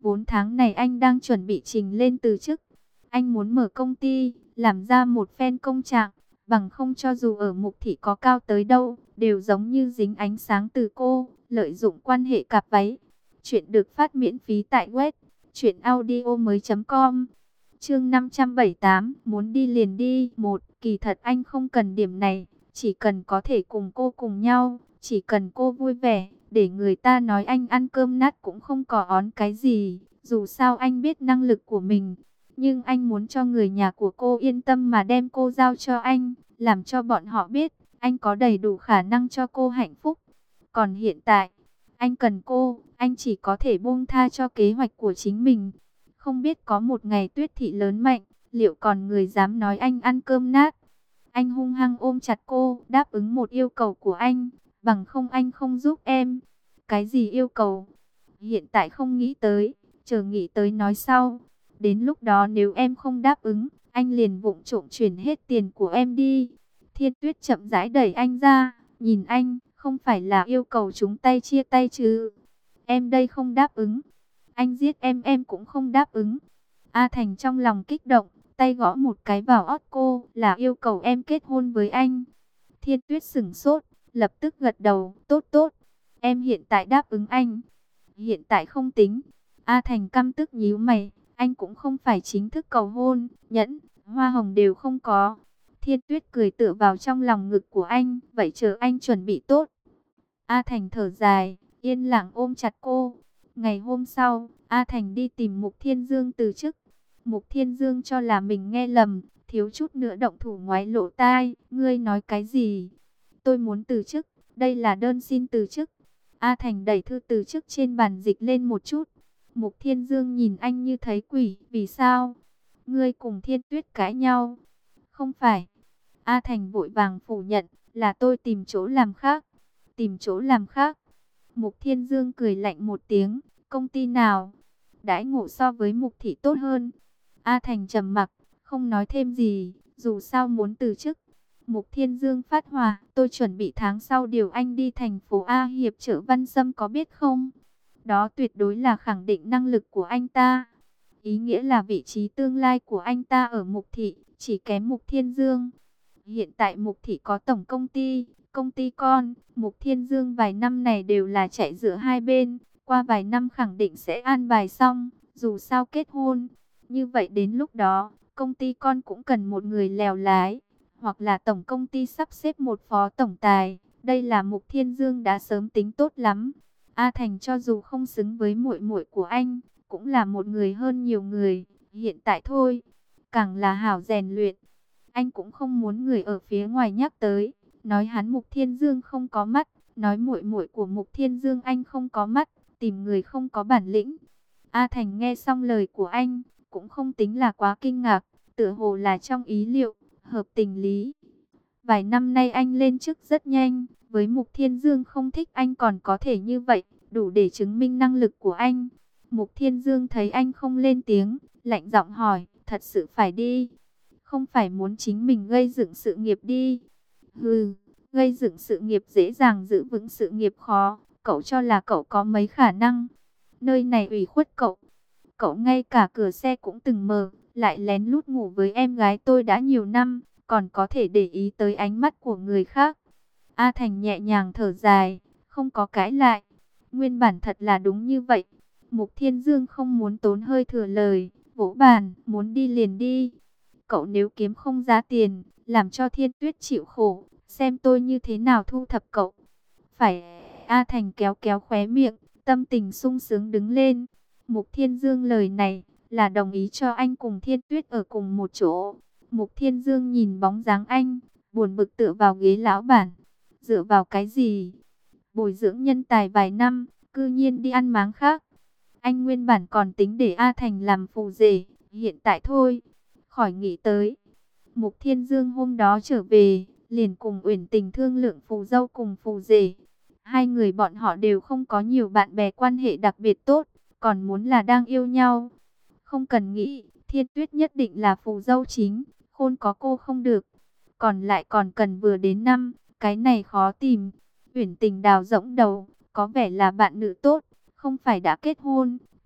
Vốn tháng này anh đang chuẩn bị trình lên từ chức. Anh muốn mở công ty, làm ra một phen công trạng, bằng không cho dù ở Mục Thị có cao tới đâu, đều giống như dính ánh sáng từ cô, lợi dụng quan hệ cặp váy. Chuyện được phát miễn phí tại web truyệnaudiomoi.com. Chương 578, muốn đi liền đi. Kỳ thật anh không cần điểm này, chỉ cần có thể cùng cô cùng nhau, chỉ cần cô vui vẻ, để người ta nói anh ăn cơm nát cũng không có oán cái gì, dù sao anh biết năng lực của mình. Nhưng anh muốn cho người nhà của cô yên tâm mà đem cô giao cho anh, làm cho bọn họ biết anh có đầy đủ khả năng cho cô hạnh phúc. Còn hiện tại, anh cần cô, anh chỉ có thể buông tha cho kế hoạch của chính mình. Không biết có một ngày Tuyết Thị lớn mạnh, liệu còn người dám nói anh ăn cơm nát? Anh hung hăng ôm chặt cô, đáp ứng một yêu cầu của anh, bằng không anh không giúp em. Cái gì yêu cầu? Hiện tại không nghĩ tới, chờ nghĩ tới nói sau. Đến lúc đó nếu em không đáp ứng, anh liền vụng trộm chuyển hết tiền của em đi. Thiên Tuyết chậm rãi đẩy anh ra, nhìn anh, không phải là yêu cầu chúng tay chia tay chứ? Em đây không đáp ứng. Anh giết em cũng không đáp ứng. A Thành trong lòng kích động, tay gõ một cái vào ót cô, là yêu cầu em kết hôn với anh. Thiên Tuyết sững sốt, lập tức gật đầu, tốt tốt. Em hiện tại đáp ứng anh. Hiện tại không tính. A Thành căm tức nhíu mày, anh cũng không phải chính thức cầu hôn, nhẫn, hoa hồng đều không có. Thiên Tuyết cười tựa vào trong lòng ngực của anh, vậy chờ anh chuẩn bị tốt. A Thành thở dài, yên lặng ôm chặt cô. Ngày hôm sau, A Thành đi tìm Mục Thiên Dương từ chức. Mục Thiên Dương cho là mình nghe lầm, thiếu chút nữa động thủ ngoái lỗ tai. Ngươi nói cái gì? Tôi muốn từ chức, đây là đơn xin từ chức. A Thành đẩy thư từ chức trên bàn dịch lên một chút. Mục Thiên Dương nhìn anh như thấy quỷ, vì sao? Ngươi cùng Thiên Tuyết cãi nhau? Không phải. A Thành vội vàng phủ nhận, là tôi tìm chỗ làm khác. Tìm chỗ làm khác? Mục Thiên Dương cười lạnh một tiếng, công ty nào? Đãi ngộ so với Mục Thị tốt hơn. A Thành trầm mặc, không nói thêm gì, dù sao muốn từ chức. Mục Thiên Dương phát hỏa, tôi chuẩn bị tháng sau điều anh đi thành phố A hiệp trợ Văn Sâm có biết không? Đó tuyệt đối là khẳng định năng lực của anh ta. Ý nghĩa là vị trí tương lai của anh ta ở Mục Thị, chỉ kém Mục Thiên Dương. Hiện tại Mục Thị có tổng công ty con. Mục Thiên Dương vài năm này đều là chạy giữa hai bên. Qua vài năm khẳng định sẽ an bài xong, dù sao kết hôn. Như vậy đến lúc đó, công ty con cũng cần một người lèo lái. Hoặc là tổng công ty sắp xếp một phó tổng tài. Đây là Mục Thiên Dương đã sớm tính tốt lắm. A Thành cho dù không xứng với muội muội của anh, cũng là một người hơn nhiều người. Hiện tại thôi, càng là hảo rèn luyện. Anh cũng không muốn người ở phía ngoài nhắc tới, nói hắn Mục Thiên Dương không có mắt, nói muội muội của Mục Thiên Dương anh không có mắt, tìm người không có bản lĩnh. A Thành nghe xong lời của anh, cũng không tính là quá kinh ngạc, tựa hồ là trong ý liệu, hợp tình lý. Vài năm nay anh lên chức rất nhanh, với Mục Thiên Dương không thích anh còn có thể như vậy, đủ để chứng minh năng lực của anh. Mục Thiên Dương thấy anh không lên tiếng, lạnh giọng hỏi, thật sự phải đi? Không phải muốn chính mình gây dựng sự nghiệp đi? Hừ, gây dựng sự nghiệp dễ dàng, giữ vững sự nghiệp khó. Cậu cho là cậu có mấy khả năng? Nơi này ủy khuất cậu. Cậu ngay cả cửa xe cũng từng mở, lại lén lút ngủ với em gái tôi đã nhiều năm, còn có thể để ý tới ánh mắt của người khác. A Thành nhẹ nhàng thở dài, không có cãi lại. Nguyên bản thật là đúng như vậy. Mục Thiên Dương không muốn tốn hơi thừa lời, vỗ bàn, muốn đi liền đi. Cậu nếu kiếm không ra tiền, làm cho Thiên Tuyết chịu khổ, xem tôi như thế nào thu thập cậu. Phải. A Thành kéo kéo khóe miệng, tâm tình sung sướng đứng lên. Mục Thiên Dương lời này là đồng ý cho anh cùng Thiên Tuyết ở cùng một chỗ. Mục Thiên Dương nhìn bóng dáng anh, buồn bực tựa vào ghế lão bản. Dựa vào cái gì? Bồi dưỡng nhân tài vài năm, cư nhiên đi ăn máng khác. Anh nguyên bản còn tính để A Thành làm phù rể, hiện tại thôi, khỏi nghĩ tới. Mục Thiên Dương hôm đó trở về, liền cùng Uyển Tình thương lượng phù dâu cùng phù rể. Hai người bọn họ đều không có nhiều bạn bè quan hệ đặc biệt tốt, còn muốn là đang yêu nhau. Không cần nghĩ, Thiên Tuyết nhất định là phù dâu chính, khôn có cô không được. Còn lại còn cần vừa đến năm, cái này khó tìm. Uyển Tình đào rỗng đầu, có vẻ là bạn nữ tốt, không phải đã kết hôn,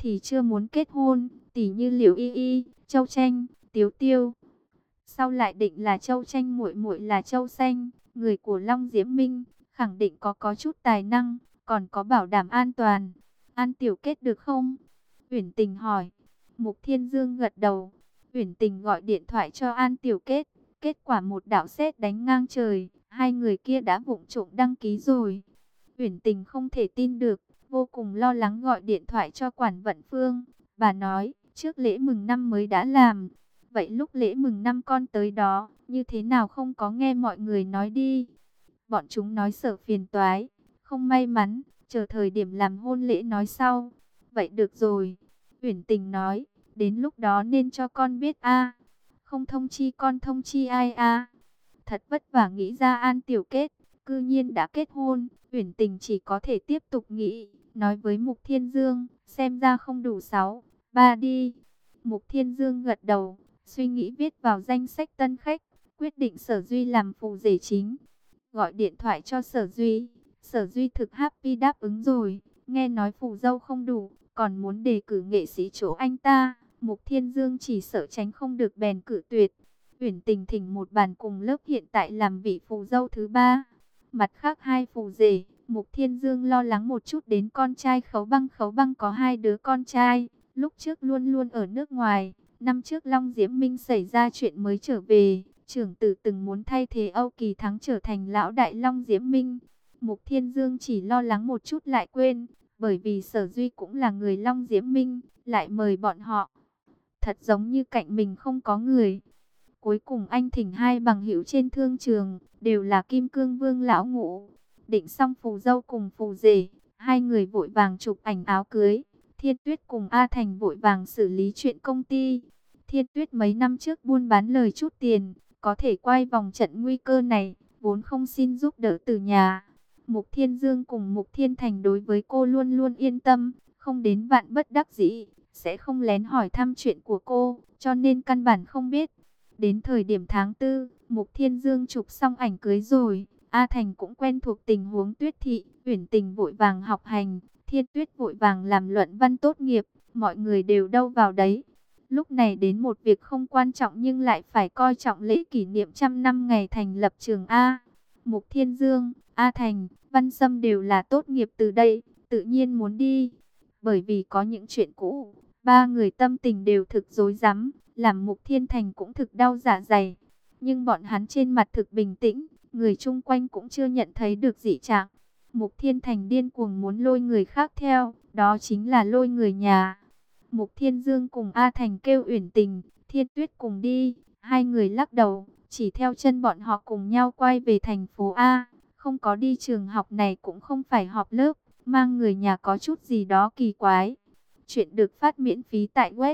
thì chưa muốn kết hôn, tỉ như Liễu Y Y, Châu Tranh, Tiếu Tiêu. Sau lại định là Châu Tranh muội muội là Châu Xanh, người của Long Diễm Minh, khẳng định có chút tài năng, còn có bảo đảm an toàn. An Tiểu Kết được không? Uyển Tình hỏi. Mục Thiên Dương gật đầu. Uyển Tình gọi điện thoại cho An Tiểu Kết. Kết quả một đạo sét đánh ngang trời, hai người kia đã vụng trộm đăng ký rồi. Uyển Tình không thể tin được, vô cùng lo lắng gọi điện thoại cho Quản Vận Phương. Bà nói, trước lễ mừng năm mới đã làm. Vậy lúc lễ mừng năm con tới đó, như thế nào không có nghe mọi người nói đi. Bọn chúng nói sợ phiền toái, không may mắn, chờ thời điểm làm hôn lễ nói sau. Vậy được rồi, Uyển Tình nói, đến lúc đó nên cho con biết a. Không thông chi con thông chi ai a. Thật vất vả nghĩ ra An Tiểu Kết, cư nhiên đã kết hôn. Uyển Tình chỉ có thể tiếp tục nghĩ, nói với Mục Thiên Dương, xem ra không đủ 6, 3 đi. Mục Thiên Dương gật đầu, suy nghĩ viết vào danh sách tân khách, quyết định Sở Duy làm phù rể chính. Gọi điện thoại cho Sở Duy, Sở Duy thực happy đáp ứng rồi, nghe nói phù dâu không đủ, còn muốn đề cử nghệ sĩ chỗ anh ta. Mục Thiên Dương chỉ sợ tránh không được bèn cử tuyệt. Uyển Tình thỉnh một bàn cùng lớp hiện tại làm vị phù dâu thứ 3. Mặt khác hai phù rể, Mục Thiên Dương lo lắng một chút đến con trai Khấu Băng. Khấu Băng có 2 đứa con trai, lúc trước luôn luôn ở nước ngoài. Năm trước Long Diễm Minh xảy ra chuyện mới trở về, trưởng tử từng muốn thay thế Âu Kỳ Thắng trở thành lão đại Long Diễm Minh. Mục Thiên Dương chỉ lo lắng một chút lại quên, bởi vì Sở Duy cũng là người Long Diễm Minh, lại mời bọn họ. Thật giống như cạnh mình không có người. Cuối cùng anh thỉnh hai bằng hữu trên thương trường, đều là Kim Cương Vương lão ngũ. Định xong phù dâu cùng phù rể, hai người vội vàng chụp ảnh áo cưới. Thiên Tuyết cùng A Thành vội vàng xử lý chuyện công ty. Thiên Tuyết mấy năm trước buôn bán lời chút tiền, có thể quay vòng trận nguy cơ này, vốn không xin giúp đỡ từ nhà. Mục Thiên Dương cùng Mục Thiên Thành đối với cô luôn luôn yên tâm, không đến vạn bất đắc dĩ, sẽ không lén hỏi thăm chuyện của cô, cho nên căn bản không biết. Đến thời điểm tháng 4, Mục Thiên Dương chụp xong ảnh cưới rồi, A Thành cũng quen thuộc tình huống Tuyết thị, Uyển Tình vội vàng học hành, Thiên Tuyết vội vàng làm luận văn tốt nghiệp, mọi người đều đâu vào đấy. Lúc này đến một việc không quan trọng nhưng lại phải coi trọng lễ kỷ niệm 100 năm ngày thành lập trường A. Mục Thiên Dương, A Thành, Văn Sâm đều là tốt nghiệp từ đây, tự nhiên muốn đi. Bởi vì có những chuyện cũ, ba người tâm tình đều thực rối rắm, làm Mục Thiên Thành cũng thực đau dạ dày. Nhưng bọn hắn trên mặt thực bình tĩnh, người chung quanh cũng chưa nhận thấy được dị trạng. Mục Thiên Thành điên cuồng muốn lôi người khác theo, đó chính là lôi người nhà. Mục Thiên Dương cùng A Thành kêu Uyển Tình, Thiên Tuyết cùng đi, hai người lắc đầu, chỉ theo chân bọn họ cùng nhau quay về thành phố A, không có đi trường học này cũng không phải họp lớp, mang người nhà có chút gì đó kỳ quái. Chuyện được phát miễn phí tại web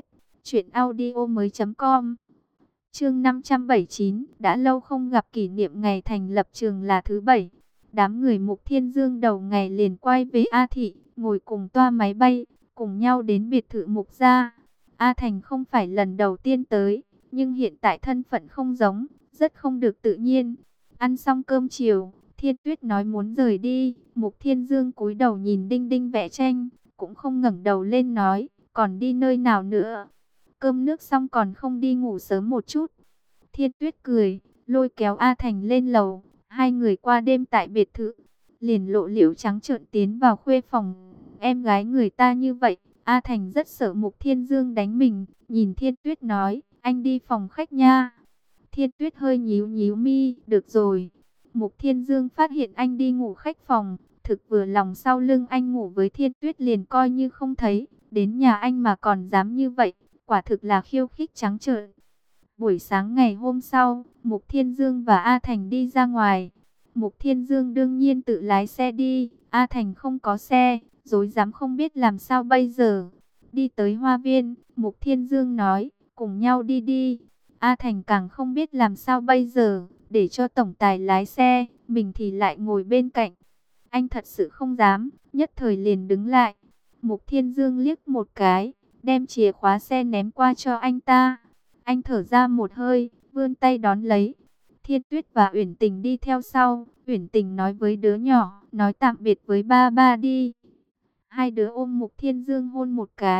truyệnaudiomoi.com. Chương 579, đã lâu không gặp, kỷ niệm ngày thành lập trường là thứ 7. Đám người Mục Thiên Dương đầu ngày liền quay về A thị, ngồi cùng toa máy bay, cùng nhau đến biệt thự Mục gia. A Thành không phải lần đầu tiên tới, nhưng hiện tại thân phận không giống, rất không được tự nhiên. Ăn xong cơm chiều, Thiên Tuyết nói muốn rời đi, Mục Thiên Dương cúi đầu nhìn Đinh Đinh vẽ tranh, cũng không ngẩng đầu lên nói, còn đi nơi nào nữa? Cơm nước xong còn không đi ngủ sớm một chút? Thiên Tuyết cười, lôi kéo A Thành lên lầu, hai người qua đêm tại biệt thự, liền lộ liễu trắng trợn tiến vào khuê phòng. Em gái người ta như vậy, A Thành rất sợ Mục Thiên Dương đánh mình, nhìn Thiên Tuyết nói, anh đi phòng khách nha. Thiên Tuyết hơi nhíu nhíu mi, được rồi. Mục Thiên Dương phát hiện anh đi ngủ khách phòng, thực vừa lòng, sau lưng anh ngủ với Thiên Tuyết liền coi như không thấy, đến nhà anh mà còn dám như vậy, quả thực là khiêu khích trắng trợn. Buổi sáng ngày hôm sau, Mục Thiên Dương và A Thành đi ra ngoài. Mục Thiên Dương đương nhiên tự lái xe đi, A Thành không có xe, rối rắm không biết làm sao bây giờ. Đi tới hoa viên, Mục Thiên Dương nói, cùng nhau đi đi. A Thành càng không biết làm sao bây giờ, để cho tổng tài lái xe, mình thì lại ngồi bên cạnh. Anh thật sự không dám, nhất thời liền đứng lại. Mục Thiên Dương liếc một cái, đem chìa khóa xe ném qua cho anh ta. Anh thở ra một hơi, vươn tay đón lấy. Thiên Tuyết và Uyển Tình đi theo sau. Uyển Tình nói với đứa nhỏ, nói tạm biệt với ba ba đi. Hai đứa ôm Mục Thiên Dương hôn một cái,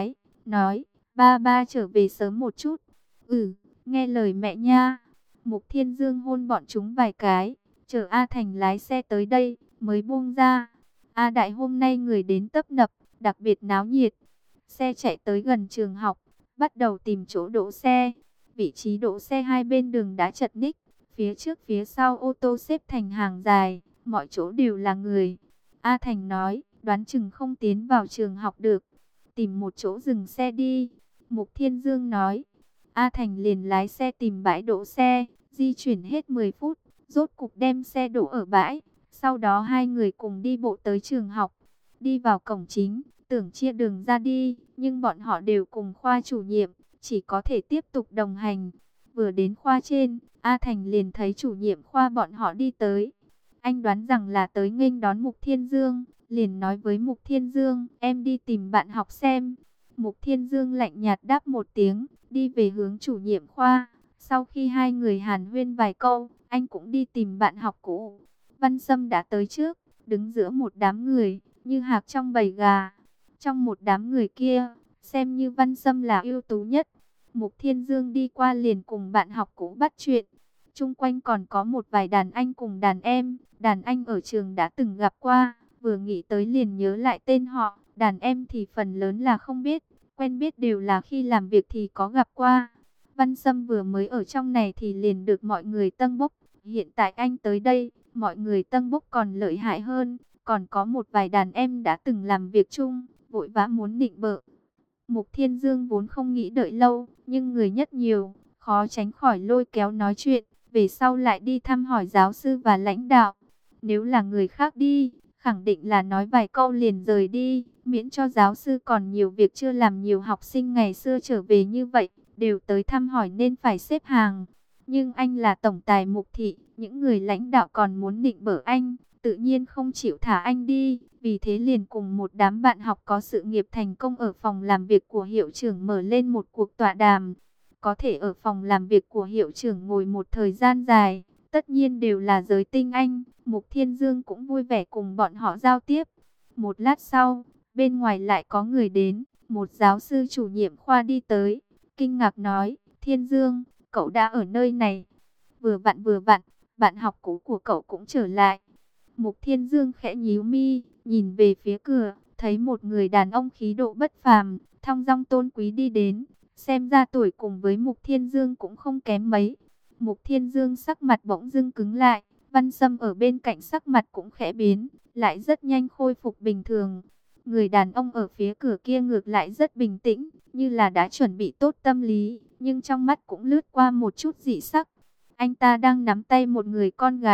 nói, ba ba trở về sớm một chút. Ừ, nghe lời mẹ nha. Mục Thiên Dương hôn bọn chúng vài cái, chờ A Thành lái xe tới đây, mới buông ra. A Đại hôm nay người đến tấp nập, đặc biệt náo nhiệt. Xe chạy tới gần trường học, bắt đầu tìm chỗ đỗ xe. Vị trí đỗ xe hai bên đường đã chật ních, phía trước phía sau ô tô xếp thành hàng dài, mọi chỗ đều là người. A Thành nói, đoán chừng không tiến vào trường học được, tìm một chỗ dừng xe đi. Mục Thiên Dương nói. A Thành liền lái xe tìm bãi đỗ xe, di chuyển hết 10 phút, rốt cục đem xe đỗ ở bãi. Sau đó hai người cùng đi bộ tới trường học, đi vào cổng chính, tưởng chia đường ra đi, nhưng bọn họ đều cùng khoa chủ nhiệm, chỉ có thể tiếp tục đồng hành. Vừa đến khoa trên, A Thành liền thấy chủ nhiệm khoa bọn họ đi tới. Anh đoán rằng là tới nghênh đón Mục Thiên Dương, liền nói với Mục Thiên Dương, em đi tìm bạn học xem. Mục Thiên Dương lạnh nhạt đáp một tiếng, đi về hướng chủ nhiệm khoa. Sau khi hai người hàn huyên vài câu, anh cũng đi tìm bạn học cũ. Văn Sâm đã tới trước, đứng giữa một đám người, như hạc trong bầy gà. Trong một đám người kia, xem như Văn Sâm là ưu tú nhất. Mục Thiên Dương đi qua liền cùng bạn học cũ bắt chuyện. Chung quanh còn có một vài đàn anh cùng đàn em. Đàn anh ở trường đã từng gặp qua, vừa nghĩ tới liền nhớ lại tên họ. Đàn em thì phần lớn là không biết, quen biết đều là khi làm việc thì có gặp qua. Văn Sâm vừa mới ở trong này thì liền được mọi người tâng bốc. Hiện tại anh tới đây, mọi người tâng bốc còn lợi hại hơn. Còn có một vài đàn em đã từng làm việc chung, vội vã muốn nịnh bợ. Mục Thiên Dương vốn không nghĩ đợi lâu, nhưng người nhất nhiều, khó tránh khỏi lôi kéo nói chuyện. Về sau lại đi thăm hỏi giáo sư và lãnh đạo. Nếu là người khác đi, khẳng định là nói vài câu liền rời đi, miễn cho giáo sư còn nhiều việc chưa làm. Nhiều học sinh ngày xưa trở về như vậy, đều tới thăm hỏi nên phải xếp hàng. Nhưng anh là tổng tài Mục thị, những người lãnh đạo còn muốn nịnh bợ anh, tự nhiên không chịu thả anh đi. Vì thế liền cùng một đám bạn học có sự nghiệp thành công ở phòng làm việc của hiệu trưởng mở lên một cuộc tọa đàm. Có thể ở phòng làm việc của hiệu trưởng ngồi một thời gian dài, tất nhiên đều là giới tinh anh. Mục Thiên Dương cũng vui vẻ cùng bọn họ giao tiếp. Một lát sau, bên ngoài lại có người đến, một giáo sư chủ nhiệm khoa đi tới, kinh ngạc nói, Thiên Dương, cậu đã ở nơi này. Vừa vặn, bạn học cũ của cậu cũng trở lại. Mục Thiên Dương khẽ nhíu mi, nhìn về phía cửa, thấy một người đàn ông khí độ bất phàm, thong dong tôn quý đi đến. Xem ra tuổi cùng với Mục Thiên Dương cũng không kém mấy. Mục Thiên Dương sắc mặt bỗng dưng cứng lại, Văn Sâm ở bên cạnh sắc mặt cũng khẽ biến, lại rất nhanh khôi phục bình thường. Người đàn ông ở phía cửa kia ngược lại rất bình tĩnh, như là đã chuẩn bị tốt tâm lý, nhưng trong mắt cũng lướt qua một chút dị sắc. Anh ta đang nắm tay một người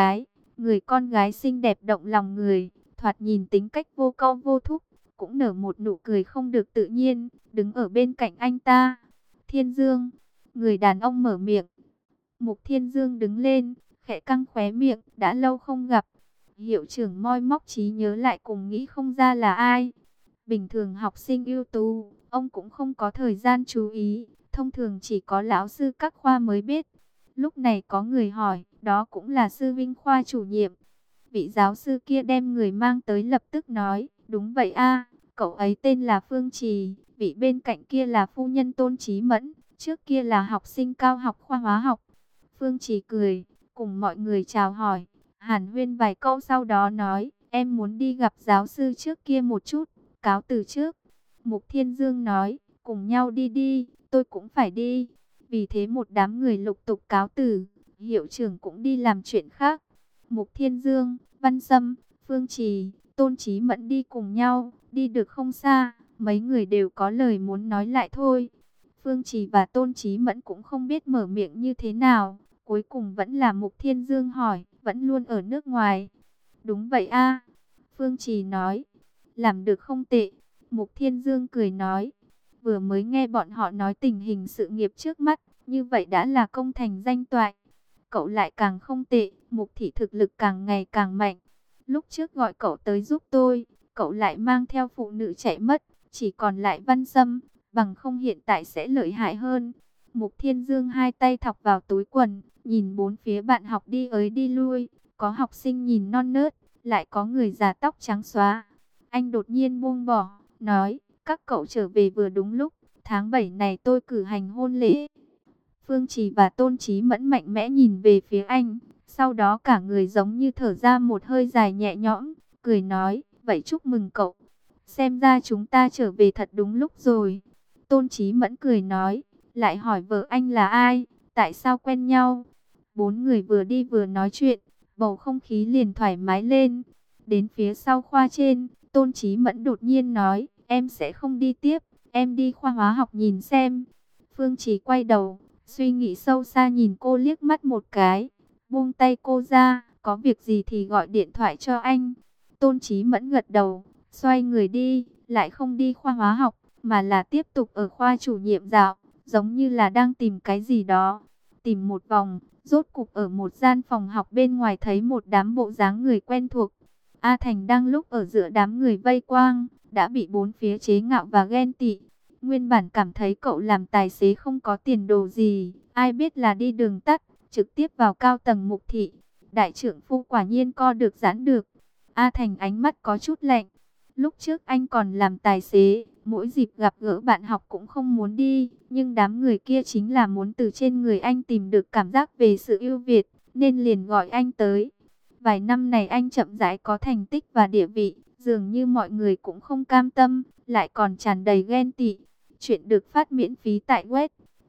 con gái xinh đẹp động lòng người, thoạt nhìn tính cách vô câu vô thúc, cũng nở một nụ cười không được tự nhiên, đứng ở bên cạnh anh ta. Thiên Dương, người đàn ông mở miệng. Mục Thiên Dương đứng lên, khẽ căng khóe miệng, đã lâu không gặp. Hiệu trưởng moi móc trí nhớ lại cùng nghĩ không ra là ai. Bình thường học sinh ưu tú, ông cũng không có thời gian chú ý, thông thường chỉ có lão sư các khoa mới biết. Lúc này có người hỏi, đó cũng là sư Vinh khoa chủ nhiệm. Vị giáo sư kia đem người mang tới lập tức nói, đúng vậy a, cậu ấy tên là Phương Trì, vị bên cạnh kia là phu nhân Tôn Chí Mẫn, trước kia là học sinh cao học khoa hóa học. Phương Trì cười, cùng mọi người chào hỏi, hàn huyên vài câu sau đó nói, em muốn đi gặp giáo sư trước kia một chút, cáo từ trước. Mục Thiên Dương nói, cùng nhau đi đi, tôi cũng phải đi. Vì thế một đám người lục tục cáo từ, hiệu trưởng cũng đi làm chuyện khác. Mục Thiên Dương, Văn Sâm, Phương Trì, Tôn Chí Mẫn đi cùng nhau, đi được không xa, mấy người đều có lời muốn nói lại thôi. Phương Trì và Tôn Chí Mẫn cũng không biết mở miệng như thế nào, cuối cùng vẫn là Mục Thiên Dương hỏi, vẫn luôn ở nước ngoài. Đúng vậy a, Phương Trì nói, làm được không tệ. Mục Thiên Dương cười nói, vừa mới nghe bọn họ nói tình hình sự nghiệp trước mắt, như vậy đã là công thành danh toại. Cậu lại càng không tệ, Mục thị thực lực càng ngày càng mạnh. Lúc trước gọi cậu tới giúp tôi, cậu lại mang theo phụ nữ chạy mất, chỉ còn lại Văn Sâm, bằng không hiện tại sẽ lợi hại hơn. Mục Thiên Dương hai tay thọc vào túi quần, nhìn bốn phía bạn học đi ới đi lui, có học sinh nhìn non nớt, lại có người già tóc trắng xóa. Anh đột nhiên buông bỏ, nói, các cậu trở về vừa đúng lúc, Tháng 7 này tôi cử hành hôn lễ. Phương Trì và Tôn Chí Mẫn mạnh mẽ nhìn về phía anh, sau đó cả người giống như thở ra một hơi dài nhẹ nhõm, cười nói, vậy chúc mừng cậu. Xem ra chúng ta trở về thật đúng lúc rồi. Tôn Chí Mẫn cười nói, lại hỏi vợ anh là ai, tại sao quen nhau. Bốn người vừa đi vừa nói chuyện, bầu không khí liền thoải mái lên. Đến phía sau khoa trên, Tôn Chí Mẫn đột nhiên nói, em sẽ không đi tiếp, em đi khoa hóa học nhìn xem. Phương Trì quay đầu, suy nghĩ sâu xa nhìn cô liếc mắt một cái, buông tay cô ra, có việc gì thì gọi điện thoại cho anh. Tôn Chí Mẫn gật đầu, xoay người đi, lại không đi khoa hóa học, mà là tiếp tục ở khoa chủ nhiệm dạo, giống như là đang tìm cái gì đó. Tìm một vòng, rốt cục ở một gian phòng học bên ngoài thấy một đám bộ dáng người quen thuộc. A Thành đang lúc ở giữa đám người vây quang, đã bị bốn phía chế ngạo và ghen tị. Nguyên bản cảm thấy cậu làm tài xế không có tiền đồ gì, ai biết là đi đường tắt, trực tiếp vào cao tầng mục thị. Đại trưởng phu quả nhiên co được giãn được. A Thành ánh mắt có chút lạnh. Lúc trước anh còn làm tài xế, mỗi dịp gặp gỡ bạn học cũng không muốn đi, nhưng đám người kia chính là muốn từ trên người anh tìm được cảm giác về sự ưu việt, nên liền gọi anh tới. Vài năm này anh chậm rãi có thành tích và địa vị, dường như mọi người cũng không cam tâm, lại còn tràn đầy ghen tị. Chuyện được phát miễn phí tại web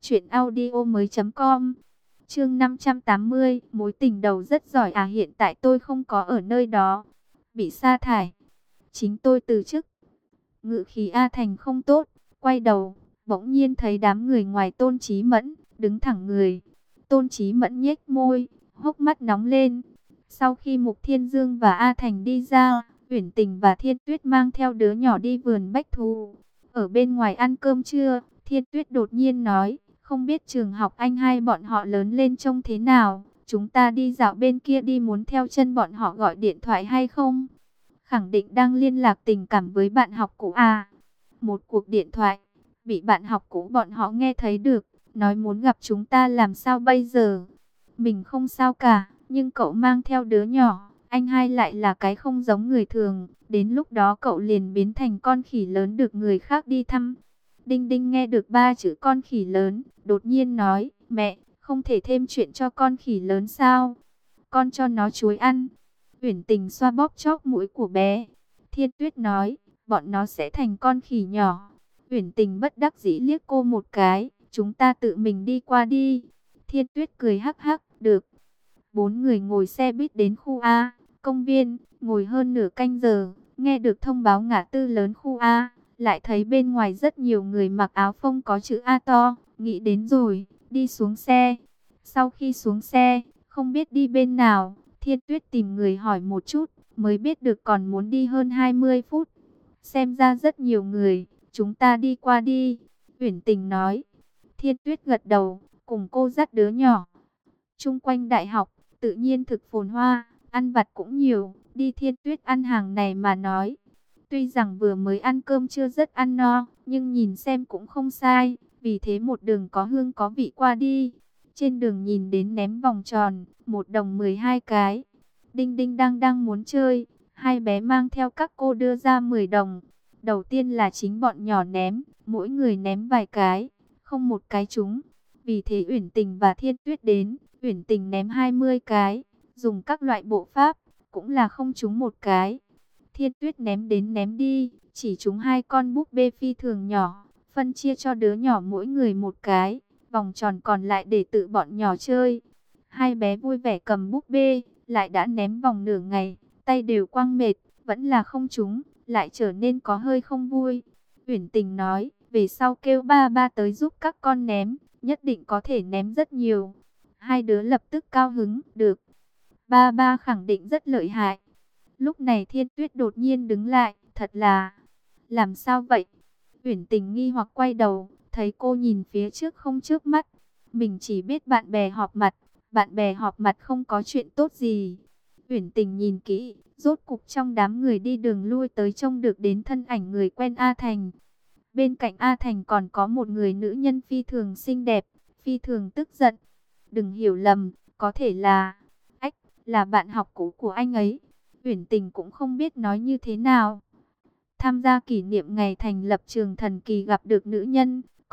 truyệnaudiomoi.com. Chương 580, mối tình đầu rất giỏi à, hiện tại tôi không có ở nơi đó, bị sa thải, chính tôi từ chức. Ngữ khí A Thành không tốt, quay đầu, bỗng nhiên thấy đám người ngoài Tôn Chí Mẫn, đứng thẳng người. Tôn Chí Mẫn nhếch môi, hốc mắt nóng lên. Sau khi Mục Thiên Dương và A Thành đi ra, Uyển Tình và Thiên Tuyết mang theo đứa nhỏ đi vườn bách thú. Ở bên ngoài ăn cơm trưa, Thiên Tuyết đột nhiên nói, không biết trường học anh hai bọn họ lớn lên trông thế nào, chúng ta đi dạo bên kia đi, muốn theo chân bọn họ gọi điện thoại hay không? Khẳng định đang liên lạc tình cảm với bạn học cũ à? Một cuộc điện thoại, bị bạn học cũ bọn họ nghe thấy được, nói muốn gặp chúng ta, làm sao bây giờ? Mình không sao cả, nhưng cậu mang theo đứa nhỏ, anh hai lại là cái không giống người thường, đến lúc đó cậu liền biến thành con khỉ lớn được người khác đi thăm. Đinh Đinh nghe được ba chữ con khỉ lớn, đột nhiên nói, mẹ, không thể thêm chuyện cho con khỉ lớn sao? Con cho nó chuối ăn. Uyển Tình xoa bóp chóp mũi của bé. Thiên Tuyết nói, bọn nó sẽ thành con khỉ nhỏ. Uyển Tình bất đắc dĩ liếc cô một cái, chúng ta tự mình đi qua đi. Thiên Tuyết cười hắc hắc, được. Bốn người ngồi xe buýt đến khu A, công viên, ngồi hơn nửa canh giờ, nghe được thông báo ngã tư lớn khu A, lại thấy bên ngoài rất nhiều người mặc áo phông có chữ A to, nghĩ đến rồi, đi xuống xe. Sau khi xuống xe, không biết đi bên nào, Thiên Tuyết tìm người hỏi một chút, mới biết được còn muốn đi hơn 20 phút. Xem ra rất nhiều người, chúng ta đi qua đi, Uyển Tình nói. Thiên Tuyết gật đầu, cùng cô dắt đứa nhỏ. Chung quanh đại học, tự nhiên thực phồn hoa, ăn vặt cũng nhiều, đi Thiên Tuyết ăn hàng này mà nói. Tuy rằng vừa mới ăn cơm chưa rất ăn no, nhưng nhìn xem cũng không sai, vì thế một đường có hương có vị qua đi. Trên đường nhìn đến ném vòng tròn, 1 đồng 12 cái. Đinh Đinh đang muốn chơi, hai bé mang theo các cô đưa ra 10 đồng. Đầu tiên là chính bọn nhỏ ném, mỗi người ném vài cái, không một cái trúng. Vì thế Uyển Tình và Thiên Tuyết đến, Uyển Tình ném 20 cái, dùng các loại bộ pháp, cũng là không trúng một cái. Thiên Tuyết ném đến ném đi, chỉ trúng 2 con búp bê phi thường nhỏ, phân chia cho đứa nhỏ mỗi người một cái, vòng tròn còn lại để tự bọn nhỏ chơi. Hai bé vui vẻ cầm búp bê, lại đã ném vòng nửa ngày, tay đều quăng mệt, vẫn là không trúng, lại trở nên có hơi không vui. Uyển Tình nói, về sau kêu ba ba tới giúp các con ném, nhất định có thể ném rất nhiều. Hai đứa lập tức cao hứng, được. Ba ba khẳng định rất lợi hại. Lúc này Thiên Tuyết đột nhiên đứng lại, thật là, làm sao vậy? Uyển Tình nghi hoặc quay đầu, thấy cô nhìn phía trước không chớp mắt. Mình chỉ biết bạn bè họp mặt không có chuyện tốt gì. Uyển Tình nhìn kỹ, rốt cục trong đám người đi đường lui tới trông được đến thân ảnh người quen A Thành. Bên cạnh A Thành còn có một người nữ nhân phi thường xinh đẹp, phi thường tức giận. Đừng hiểu lầm, có thể là, là bạn học cũ của anh ấy. Uyển Tình cũng không biết nói như thế nào. Tham gia kỷ niệm ngày thành lập trường Thần Kỳ gặp được nữ nhân,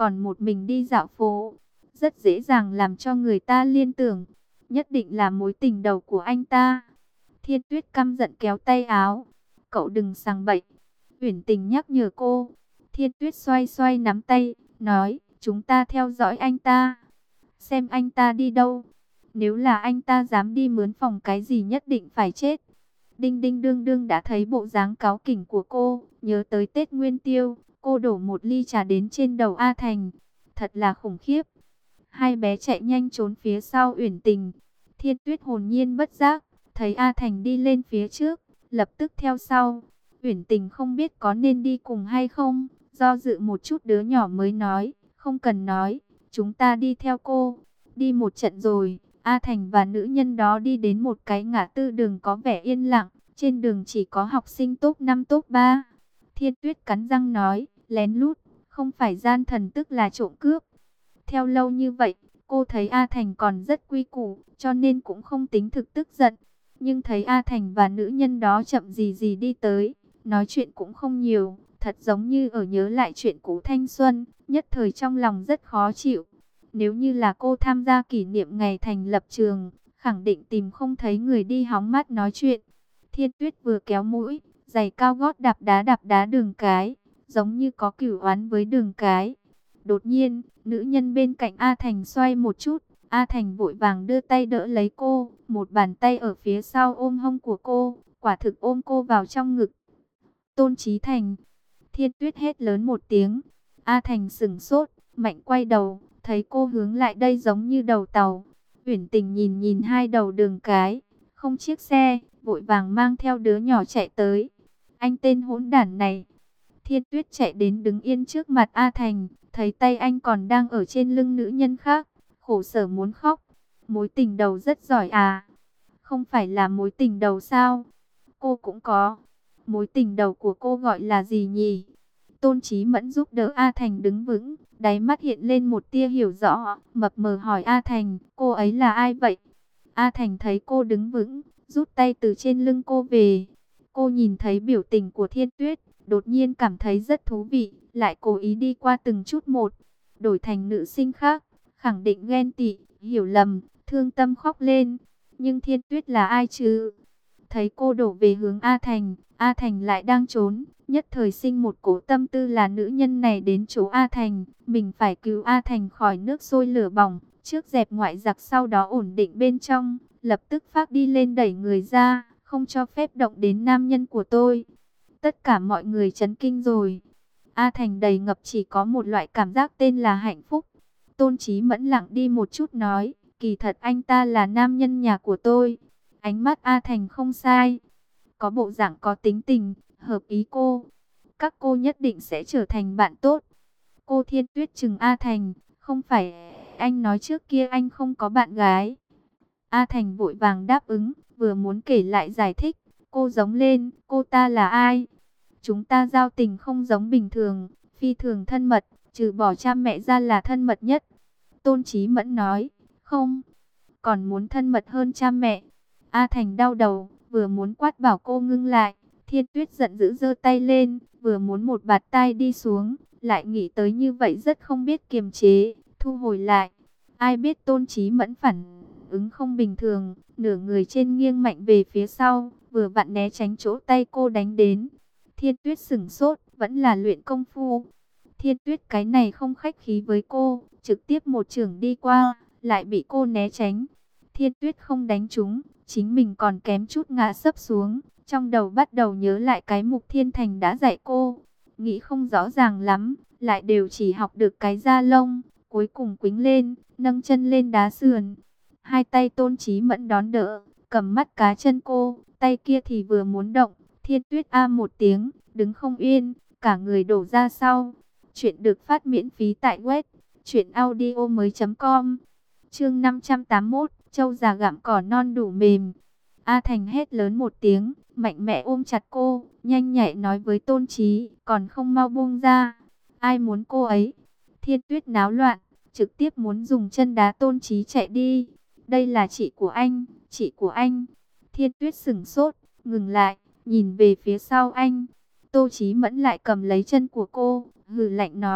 còn một mình đi dạo phố, rất dễ dàng làm cho người ta liên tưởng, nhất định là mối tình đầu của anh ta. Thiên Tuyết căm giận kéo tay áo, cậu đừng sằng bậy. Uyển Tình nhắc nhở cô. Thiên Tuyết xoay xoay nắm tay, nói, chúng ta theo dõi anh ta, xem anh ta đi đâu. Nếu là anh ta dám đi mướn phòng cái gì nhất định phải chết. Đinh đinh đương đương đã thấy bộ dáng cáu kỉnh của cô, nhớ tới Tết Nguyên Tiêu, cô đổ một ly trà đến trên đầu A Thành. Thật là khủng khiếp. Hai bé chạy nhanh trốn phía sau Uyển Tình. Thiên Tuyết hồn nhiên bất giác, thấy A Thành đi lên phía trước, lập tức theo sau. Uyển Tình không biết có nên đi cùng hay không, do dự một chút đứa nhỏ mới nói, không cần nói, chúng ta đi theo cô. Đi một trận rồi, A Thành và nữ nhân đó đi đến một cái ngã tư đường có vẻ yên lặng, trên đường chỉ có học sinh top 5 top 3. Thiên Tuyết cắn răng nói, lén lút, không phải gian thần tức là trộm cướp. Theo lâu như vậy, cô thấy A Thành còn rất quy củ, cho nên cũng không tính thực tức giận. Nhưng thấy A Thành và nữ nhân đó chậm gì gì đi tới, nói chuyện cũng không nhiều, thật giống như ở nhớ lại chuyện cũ thanh xuân, nhất thời trong lòng rất khó chịu. Nếu như là cô tham gia kỷ niệm ngày thành lập trường, khẳng định tìm không thấy người đi hóng mát nói chuyện. Thiên Tuyết vừa kéo mũi, giày cao gót đạp đá Đường Cái, giống như có cửu oán với Đường Cái. Đột nhiên, nữ nhân bên cạnh A Thành xoay một chút, A Thành vội vàng đưa tay đỡ lấy cô, một bàn tay ở phía sau ôm hông của cô, quả thực ôm cô vào trong ngực. Tôn Chí Thành. Thiên Tuyết hét lớn một tiếng. A Thành sững sốt, mạnh quay đầu, thấy cô hướng lại đây giống như đầu tàu. Uyển Tình nhìn nhìn hai đầu Đường Cái, không chiếc xe, vội vàng mang theo đứa nhỏ chạy tới. Anh tên hỗn đản này. Thiên Tuyết chạy đến đứng yên trước mặt A Thành, thấy tay anh còn đang ở trên lưng nữ nhân khác, khổ sở muốn khóc. Mối tình đầu rất giỏi à? Không phải là mối tình đầu sao? Cô cũng có. Mối tình đầu của cô gọi là gì nhỉ? Tôn Chí Mẫn giúp đỡ A Thành đứng vững, đáy mắt hiện lên một tia hiểu rõ, mập mờ hỏi A Thành, cô ấy là ai vậy? A Thành thấy cô đứng vững, rút tay từ trên lưng cô về. Cô nhìn thấy biểu tình của Thiên Tuyết, đột nhiên cảm thấy rất thú vị, lại cố ý đi qua từng chút một, đổi thành nữ sinh khác, khẳng định ghen tị, hiểu lầm, thương tâm khóc lên. Nhưng Thiên Tuyết là ai chứ? Thấy cô đổ về hướng A Thành lại đang trốn, nhất thời sinh một cố tâm tư là nữ nhân này đến chỗ A Thành, mình phải cứu A Thành khỏi nước sôi lửa bỏng, trước dẹp ngoại giặc sau đó ổn định bên trong, lập tức phát đi lên đẩy người ra, không cho phép động đến nam nhân của tôi. Tất cả mọi người chấn kinh rồi. A Thành đầy ngập chỉ có một loại cảm giác tên là hạnh phúc. Tôn Chí Mẫn lặng đi một chút nói, kỳ thật anh ta là nam nhân nhà của tôi. Ánh mắt A Thành không sai, có bộ dạng có tính tình, hợp ý cô. Các cô nhất định sẽ trở thành bạn tốt. Cô Thiên Tuyết trừng A Thành, không phải anh nói trước kia anh không có bạn gái. A Thành vội vàng đáp ứng, vừa muốn kể lại giải thích, cô giống lên, cô ta là ai? Chúng ta giao tình không giống bình thường, phi thường thân mật, trừ bỏ cha mẹ ra là thân mật nhất. Tôn Chí Mẫn nói, không, còn muốn thân mật hơn cha mẹ. A Thành đau đầu, vừa muốn quát bảo cô ngưng lại. Thiên Tuyết giận dữ giơ tay lên, vừa muốn một bạt tai đi xuống, lại nghĩ tới như vậy rất không biết kiềm chế, thu hồi lại. Ai biết Tôn Chí Mẫn phản ứng không bình thường, nửa người trên nghiêng mạnh về phía sau, vừa vặn né tránh chỗ tay cô đánh đến. Thiên Tuyết sững sốt, vẫn là luyện công phu. Thiên Tuyết cái này không khách khí với cô, trực tiếp một chưởng đi qua, lại bị cô né tránh. Thiên Tuyết không đánh trúng, chính mình còn kém chút ngã sấp xuống, trong đầu bắt đầu nhớ lại cái Mục Thiên Thành đã dạy cô. Nghĩ không rõ ràng lắm, lại đều chỉ học được cái da lông, cuối cùng quýnh lên, nâng chân lên đá sườn. Hai tay Tôn Chí Mẫn đón đỡ, cầm mắt cá chân cô, tay kia thì vừa muốn động, Thiên Tuyết a một tiếng, đứng không yên, cả người đổ ra sau. Chuyện được phát miễn phí tại web truyệnaudiomoi.com. Chương 581, trâu già gặm cỏ non đủ mềm. A Thành hét lớn một tiếng, mạnh mẽ ôm chặt cô, nhanh nhạy nói với Tôn Chí, còn không mau buông ra. Ai muốn cô ấy? Thiên Tuyết náo loạn, trực tiếp muốn dùng chân đá Tôn Chí chạy đi. Đây là chị của anh, chị của anh. Thiên Tuyết sững sốt, ngừng lại, nhìn về phía sau anh. Tô Chí Mẫn lại cầm lấy chân của cô, hừ lạnh nói,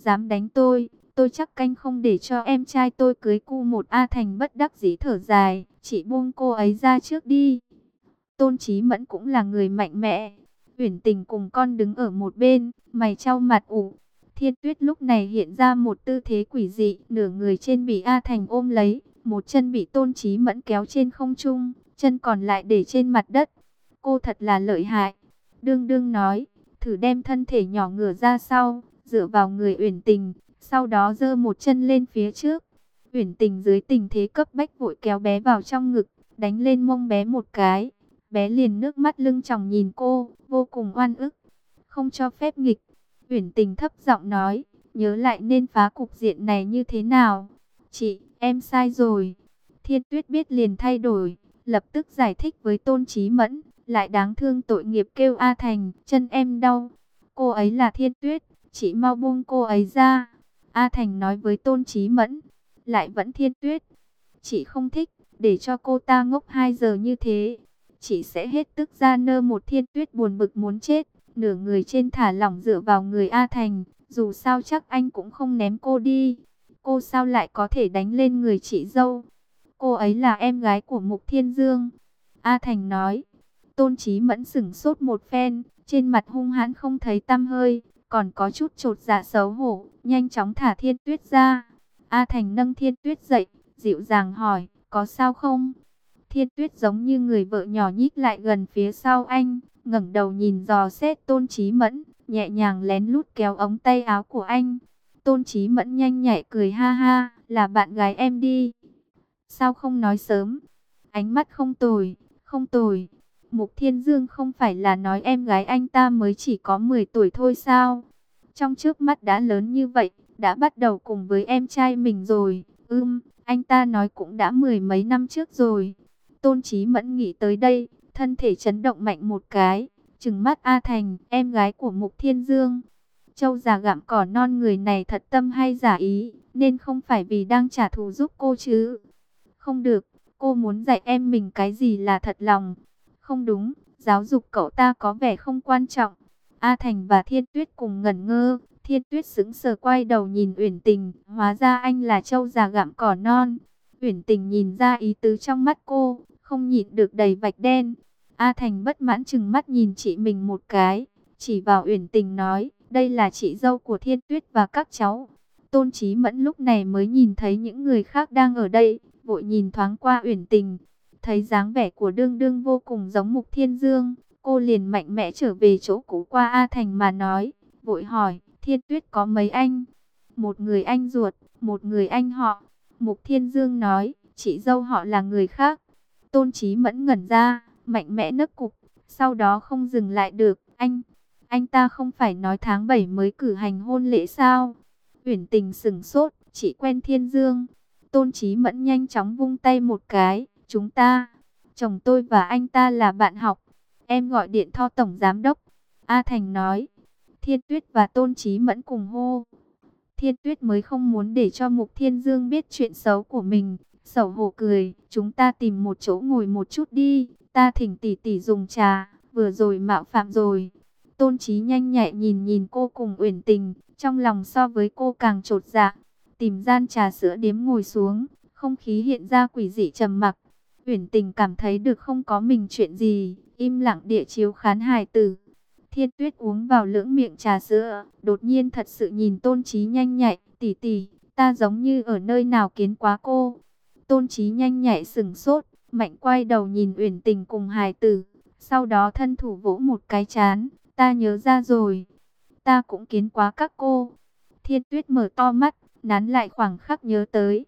dám đánh tôi chắc canh không để cho em trai tôi cưới cu một. A Thành bất đắc dĩ thở dài, chị buông cô ấy ra trước đi. Tôn Chí Mẫn cũng là người mạnh mẽ. Uyển Tình cùng con đứng ở một bên, mày chau mặt ủ. Thiên Tuyết lúc này hiện ra một tư thế quỷ dị, nửa người trên bị A Thành ôm lấy, một chân bị Tôn Chí Mẫn kéo trên không trung, chân còn lại để trên mặt đất. Cô thật là lợi hại. Đương Đương nói, thử đem thân thể nhỏ ngửa ra sau, dựa vào người Uyển Tình, sau đó giơ một chân lên phía trước. Uyển Tình dưới tình thế cấp bách vội kéo bé vào trong ngực, đánh lên mông bé một cái. Bé liền nước mắt lưng tròng nhìn cô, vô cùng oan ức. Không cho phép nghịch. Uyển Tình thấp giọng nói, nhớ lại nên phá cục diện này như thế nào. Chị, em sai rồi. Thiên Tuyết biết liền thay đổi, lập tức giải thích với Tôn Chí Mẫn, lại đáng thương tội nghiệp kêu A Thành, chân em đau. Cô ấy là Thiên Tuyết, chị mau buông cô ấy ra. A Thành nói với Tôn Chí Mẫn, lại vẫn Thiên Tuyết. Chị không thích, để cho cô ta ngốc 2 giờ như thế. Chị sẽ hết tức ra nơ. Một Thiên Tuyết buồn bực muốn chết, nửa người trên thả lỏng dựa vào người A Thành. Dù sao chắc anh cũng không ném cô đi. Cô sao lại có thể đánh lên người chị dâu? Cô ấy là em gái của Mục Thiên Dương. A Thành nói. Tôn Chí Mẫn sững sốt một phen, trên mặt hung hãn không thấy tăm hơi, còn có chút chột dạ xấu hổ, nhanh chóng thả Thiên Tuyết ra. A Thành nâng Thiên Tuyết dậy, dịu dàng hỏi, có sao không? Thiên Tuyết giống như người vợ nhỏ nhích lại gần phía sau anh, ngẩng đầu nhìn dò xét Tôn Chí Mẫn, nhẹ nhàng lén lút kéo ống tay áo của anh. Tôn Chí Mẫn nhanh nhạy cười ha ha, là bạn gái em đi. Sao không nói sớm? Ánh mắt không tồi, không tồi. Mục Thiên Dương không phải là nói em gái anh ta mới chỉ có 10 tuổi thôi sao? Trong trước mắt đã lớn như vậy, đã bắt đầu cùng với em trai mình rồi. Anh ta nói cũng đã 10 mấy năm trước rồi. Tôn Chí Mẫn nghĩ tới đây, thân thể chấn động mạnh một cái, trừng mắt A Thành, em gái của Mục Thiên Dương. Châu già gặm cỏ non, người này thật tâm hay giả ý, nên không phải vì đang trả thù giúp cô chứ. Không được, cô muốn dạy em mình cái gì là thật lòng. Không đúng, giáo dục cậu ta có vẻ không quan trọng. A Thành và Thiên Tuyết cùng ngẩn ngơ. Thiên Tuyết sững sờ quay đầu nhìn Uyển Tình, hóa ra anh là trâu già gặm cỏ non. Uyển Tình nhìn ra ý tứ trong mắt cô, không nhịn được đầy vạch đen. A Thành bất mãn chừng mắt nhìn chị mình một cái, chỉ vào Uyển Tình nói, đây là chị dâu của Thiên Tuyết và các cháu. Tôn Chí Mẫn lúc này mới nhìn thấy những người khác đang ở đây, vội nhìn thoáng qua Uyển Tình, thấy dáng vẻ của Đương Đương vô cùng giống Mục Thiên Dương, cô liền mạnh mẽ trở về chỗ cũ qua A Thành mà nói, vội hỏi, Thiên Tuyết có mấy anh? Một người anh ruột, một người anh họ. Mục Thiên Dương nói, chị dâu họ là người khác. Tôn Chí Mẫn ngẩn ra, mạnh mẽ nấc cục, sau đó không dừng lại được, anh ta không phải nói tháng 7 mới cử hành hôn lễ sao? Uyển Tình sững sốt, chị quen Thiên Dương. Tôn Chí Mẫn nhanh chóng vung tay một cái, chồng tôi và anh ta là bạn học. Em gọi điện cho tổng giám đốc. A Thành nói. Thiên Tuyết và Tôn Chí Mẫn cùng hô. Thiên Tuyết mới không muốn để cho Mục Thiên Dương biết chuyện xấu của mình, xấu hổ cười, chúng ta tìm một chỗ ngồi một chút đi, ta thỉnh tỷ tỷ dùng trà, vừa rồi mạo phạm rồi. Tôn Chí nhanh nhạy nhìn cô cùng Uyển Tình, trong lòng so với cô càng chột dạ. Tìm gian trà sữa điếm ngồi xuống, không khí hiện ra quỷ dị trầm mặc. Uyển Tình cảm thấy được không có mình chuyện gì, im lặng địa chiếu khán hài tử. Thiên Tuyết uống vào lưỡng miệng trà sữa, đột nhiên thật sự nhìn Tôn Chí nhanh nhạy, tỷ tỷ, ta giống như ở nơi nào kiến quá cô. Tôn Chí nhanh nhạy sững sốt, mạnh quay đầu nhìn Uyển Tình cùng hài tử, sau đó thân thủ vỗ một cái trán, ta nhớ ra rồi, ta cũng kiến quá các cô. Thiên Tuyết mở to mắt, nán lại khoảng khắc nhớ tới,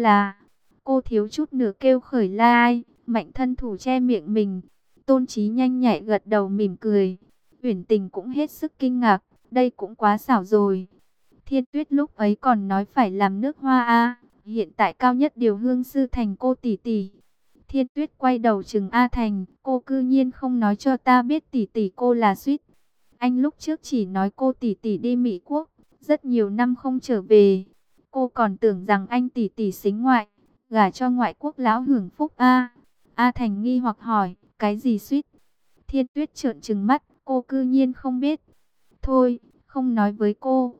cô thiếu chút nữa kêu khởi lai, mạnh thân thủ che miệng mình. Tôn Chí nhanh nhạy gật đầu mỉm cười. Uyển Tình cũng hết sức kinh ngạc, đây cũng quá xảo rồi. Thiên Tuyết lúc ấy còn nói phải làm nước hoa a, hiện tại cao nhất điều hương sư thành cô tỷ tỷ. Thiên Tuyết quay đầu trừng A Thành, cô cư nhiên không nói cho ta biết tỷ tỷ cô là Suýt. Anh lúc trước chỉ nói cô tỷ tỷ đi Mỹ Quốc, rất nhiều năm không trở về. Cô còn tưởng rằng anh tỷ tỷ sính ngoại, gả cho ngoại quốc lão hưởng phúc a. A Thành nghi hoặc hỏi, cái gì Suýt? Thiên Tuyết trợn trừng mắt, cô cư nhiên không biết. Thôi, không nói với cô.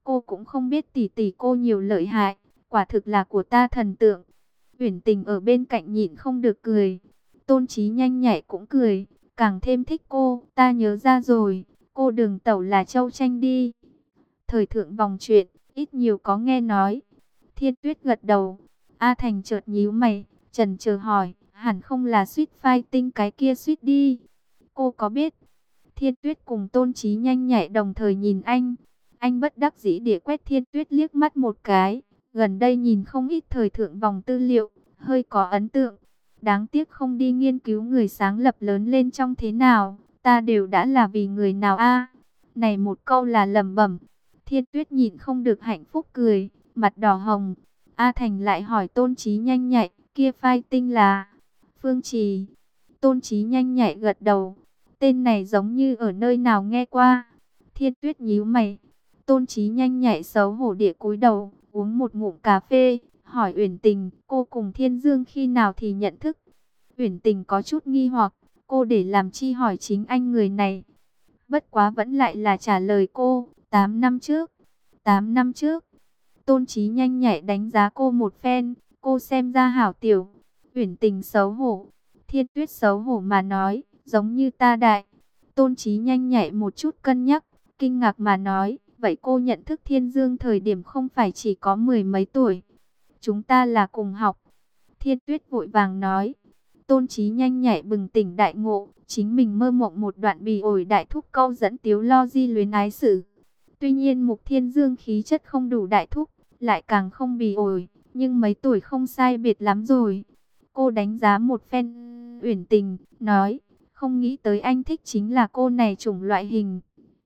Cô cũng không biết tỷ tỷ cô nhiều lợi hại, quả thực là của ta thần tượng. Uyển Tình ở bên cạnh nhịn không được cười. Tôn Chí nhanh nhạy cũng cười, càng thêm thích cô. Ta nhớ ra rồi, cô Đường Tẩu là Châu Tranh đi. Thời thượng vòng truyện, ít nhiều có nghe nói. Thiên Tuyết gật đầu. A Thành chợt nhíu mày, chần chờ hỏi, hẳn không là Sweet Fighting cái kia Sweet đi. Cô có biết? Thiên Tuyết cùng Tôn Chí nhanh nhạy đồng thời nhìn anh. Anh bất đắc dĩ địa quét Thiên Tuyết liếc mắt một cái. Gần đây nhìn không ít thời thượng vòng tư liệu, hơi có ấn tượng. Đáng tiếc không đi nghiên cứu người sáng lập lớn lên trong thế nào. Ta đều đã là vì người nào a? Này một câu là lẩm bẩm. Thiên Tuyết nhịn không được hạnh phúc cười, mặt đỏ hồng. A Thành lại hỏi Tôn Chí nhanh nhạy, kia Fighting là Phương Trì. Tôn Chí nhanh nhạy gật đầu. Tên này giống như ở nơi nào nghe qua. Thiên Tuyết nhíu mày. Tôn Chí nhanh nhạy xấu hổ địa cúi đầu, uống một ngụm cà phê, hỏi Uyển Tình, cô cùng Thiên Dương khi nào thì nhận thức. Uyển Tình có chút nghi hoặc, cô để làm chi hỏi chính anh người này. Bất quá vẫn lại là trả lời cô, 8 năm trước. 8 năm trước. Tôn Chí nhanh nhạy đánh giá cô một phen, cô xem ra hảo tiểu. Uyển Tình xấu hổ. Thiên Tuyết xấu hổ mà nói, giống như ta đại. Tôn Chí nhanh nhạy một chút cân nhắc, kinh ngạc mà nói, vậy cô nhận thức Thiên Dương thời điểm không phải chỉ có 10 mấy tuổi. Chúng ta là cùng học. Thiên Tuyết vội vàng nói. Tôn Chí nhanh nhạy bừng tỉnh đại ngộ, chính mình mơ mộng một đoạn bì ổi đại thúc câu dẫn tiếu lo di luyến ái sử. Tuy nhiên Mục Thiên Dương khí chất không đủ đại thúc, lại càng không bì ổi, nhưng mấy tuổi không sai biệt lắm rồi. Cô đánh giá một phen Uyển Tình, nói, không nghĩ tới anh thích chính là cô này chủng loại hình.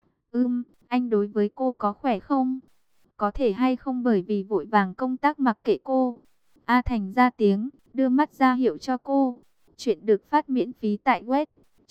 Anh đối với cô có khỏe không? Có thể hay không bởi vì vội vàng công tác mặc kệ cô? A Thành ra tiếng, đưa mắt ra hiệu cho cô. Chuyện được phát miễn phí tại web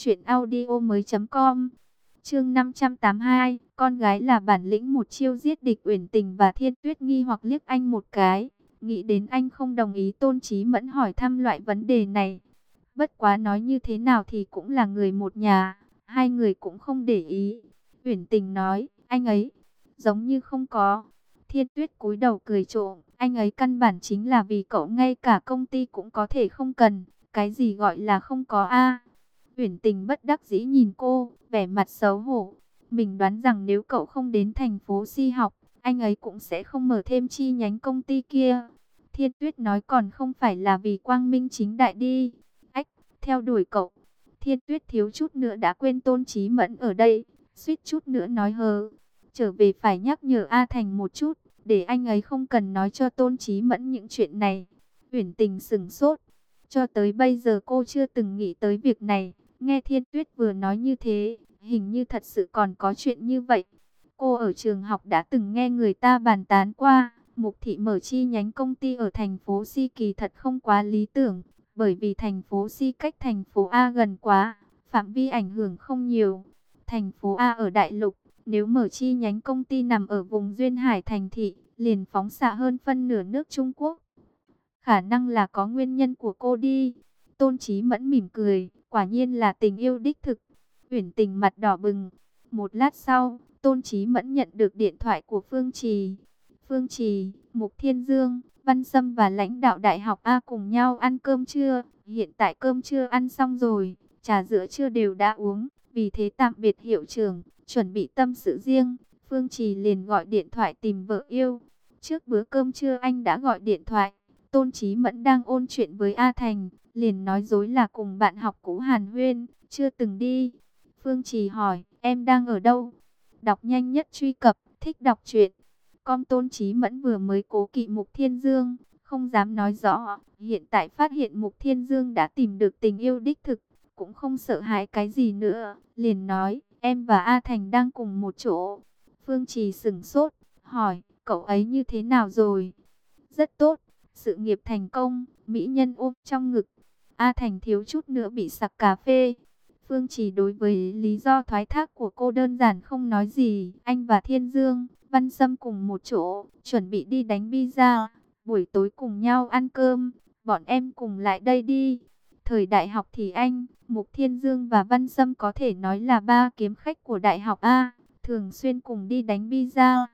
truyệnaudiomoi.com. Chương 582, con gái là bản lĩnh một chiêu giết địch. Uyển Tình và Thiên Tuyết nghi hoặc liếc anh một cái, nghĩ đến anh không đồng ý Tôn Chí Mẫn hỏi thăm loại vấn đề này. Bất quá nói như thế nào thì cũng là người một nhà, hai người cũng không để ý. Uyển Tình nói, anh ấy giống như không có. Thiên Tuyết cúi đầu cười trộm, anh ấy căn bản chính là vì cậu ngay cả công ty cũng có thể không cần. Cái gì gọi là không có a? Uyển Tình bất đắc dĩ nhìn cô, vẻ mặt xấu hổ. Mình đoán rằng nếu cậu không đến thành phố Si học, anh ấy cũng sẽ không mở thêm chi nhánh công ty kia. Thiên Tuyết nói còn không phải là vì quang minh chính đại đi. Ách, theo đuổi cậu. Thiên Tuyết thiếu chút nữa đã quên Tôn Chí Mẫn ở đây, suýt chút nữa nói hớ. Trở về phải nhắc nhở A Thành một chút, để anh ấy không cần nói cho Tôn Chí Mẫn những chuyện này. Uyển Tình sững sốt. Cho tới bây giờ cô chưa từng nghĩ tới việc này. Nghe Thiên Tuyết vừa nói như thế, hình như thật sự còn có chuyện như vậy. Cô ở trường học đã từng nghe người ta bàn tán qua, Mục Thị mở chi nhánh công ty ở thành phố Si kỳ thật không quá lý tưởng, bởi vì thành phố Si cách thành phố A gần quá, phạm vi ảnh hưởng không nhiều. Thành phố A ở đại lục, nếu mở chi nhánh công ty nằm ở vùng duyên hải thành thị, liền phóng xạ hơn phân nửa nước Trung Quốc. Khả năng là có nguyên nhân của cô đi. Tôn Chí Mẫn mỉm cười, quả nhiên là tình yêu đích thực. Uyển Tình mặt đỏ bừng. Một lát sau, Tôn Chí Mẫn nhận được điện thoại của Phương Trì. Phương Trì, Mục Thiên Dương, Văn Sâm và lãnh đạo đại học A cùng nhau ăn cơm trưa. Hiện tại cơm trưa ăn xong rồi, trà giữa trưa đều đã uống, vì thế tạm biệt hiệu trưởng, chuẩn bị tâm sự riêng. Phương Trì liền gọi điện thoại tìm vợ yêu. Trước bữa cơm trưa anh đã gọi điện thoại. Tôn Chí Mẫn đang ôn chuyện với A Thành, liền nói dối là cùng bạn học cũ Hàn Huyên, chưa từng đi. Phương Trì hỏi, em đang ở đâu? Đọc nhanh nhất truy cập, thích đọc truyện. Con Tôn Chí Mẫn vừa mới cố kỵ Mục Thiên Dương, không dám nói rõ. Hiện tại phát hiện Mục Thiên Dương đã tìm được tình yêu đích thực, cũng không sợ hãi cái gì nữa. Liền nói, em và A Thành đang cùng một chỗ. Phương Trì sững sốt, hỏi, cậu ấy như thế nào rồi? Rất tốt. Sự nghiệp thành công, mỹ nhân ôm trong ngực. A Thành thiếu chút nữa bị sặc cà phê. Phương Trì đối với lý do thoái thác của cô đơn giản không nói gì. Anh và Thiên Dương, Văn Sâm cùng một chỗ, chuẩn bị đi đánh pizza. Buổi tối cùng nhau ăn cơm, bọn em cùng lại đây đi. Thời đại học thì anh, Mục Thiên Dương và Văn Sâm có thể nói là ba kiếm khách của đại học A. Thường xuyên cùng đi đánh pizza.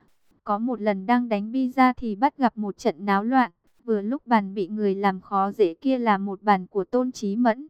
Có một lần đang đánh pizza thì bắt gặp một trận náo loạn. Vừa lúc bàn bị người làm khó dễ kia là một bàn của Tôn Chí Mẫn,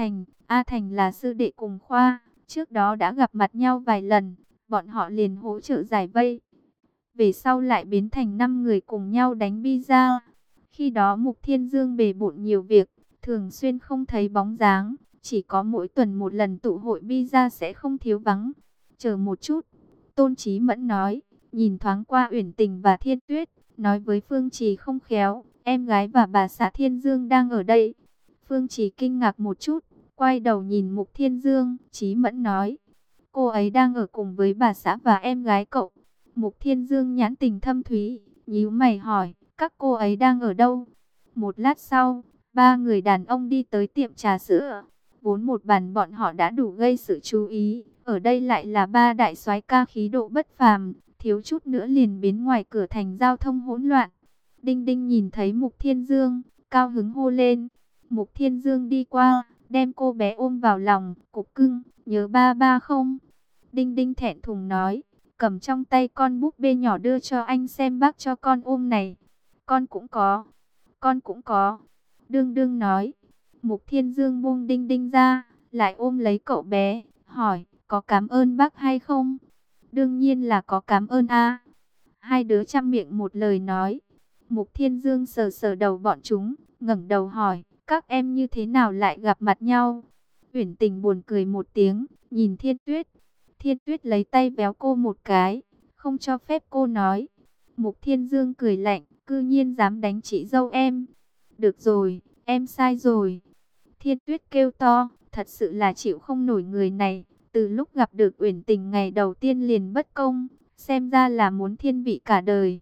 A Thành là sư đệ cùng khoa, trước đó đã gặp mặt nhau vài lần, bọn họ liền hỗ trợ giải vây. Về sau lại biến thành 5 người cùng nhau đánh pizza. Khi đó Mục Thiên Dương bề bộn nhiều việc, thường xuyên không thấy bóng dáng, chỉ có mỗi tuần một lần tụ hội pizza sẽ không thiếu vắng. Chờ một chút, Tôn Chí Mẫn nói, nhìn thoáng qua Uyển Tình và Thiên Tuyết, nói với Phương Trì không khéo, em gái và bà xã Thiên Dương đang ở đây. Phương Trì kinh ngạc một chút, quay đầu nhìn Mục Thiên Dương, Chí Mẫn nói, cô ấy đang ở cùng với bà xã và em gái cậu. Mục Thiên Dương nhãn tình thâm thúy, nhíu mày hỏi, các cô ấy đang ở đâu? Một lát sau, ba người đàn ông đi tới tiệm trà sữa. Vốn một bàn bọn họ đã đủ gây sự chú ý, ở đây lại là ba đại soái ca khí độ bất phàm, thiếu chút nữa liền biến ngoài cửa thành giao thông hỗn loạn. Đinh Đinh nhìn thấy Mục Thiên Dương, cao hứng hô lên. Mục Thiên Dương đi qua, đem cô bé ôm vào lòng, cục cưng, nhớ ba ba không? Đinh Đinh thẹn thùng nói, cầm trong tay con búp bê nhỏ đưa cho anh xem, bác cho con ôm này. Con cũng có, con cũng có. Đương Đương nói. Mục Thiên Dương buông Đinh Đinh ra, lại ôm lấy cậu bé, hỏi, có cảm ơn bác hay không? Đương nhiên là có cảm ơn a. Hai đứa chăm miệng một lời nói. Mục Thiên Dương sờ sờ đầu bọn chúng, ngẩng đầu hỏi, các em như thế nào lại gặp mặt nhau? Uyển Tình buồn cười một tiếng, nhìn Thiên Tuyết. Thiên Tuyết lấy tay véo cô một cái, không cho phép cô nói. Mục Thiên Dương cười lạnh, cư nhiên dám đánh chị dâu em. Được rồi, em sai rồi. Thiên Tuyết kêu to, thật sự là chịu không nổi người này. Từ lúc gặp được Uyển Tình ngày đầu tiên liền bất công, xem ra là muốn thiên vị cả đời.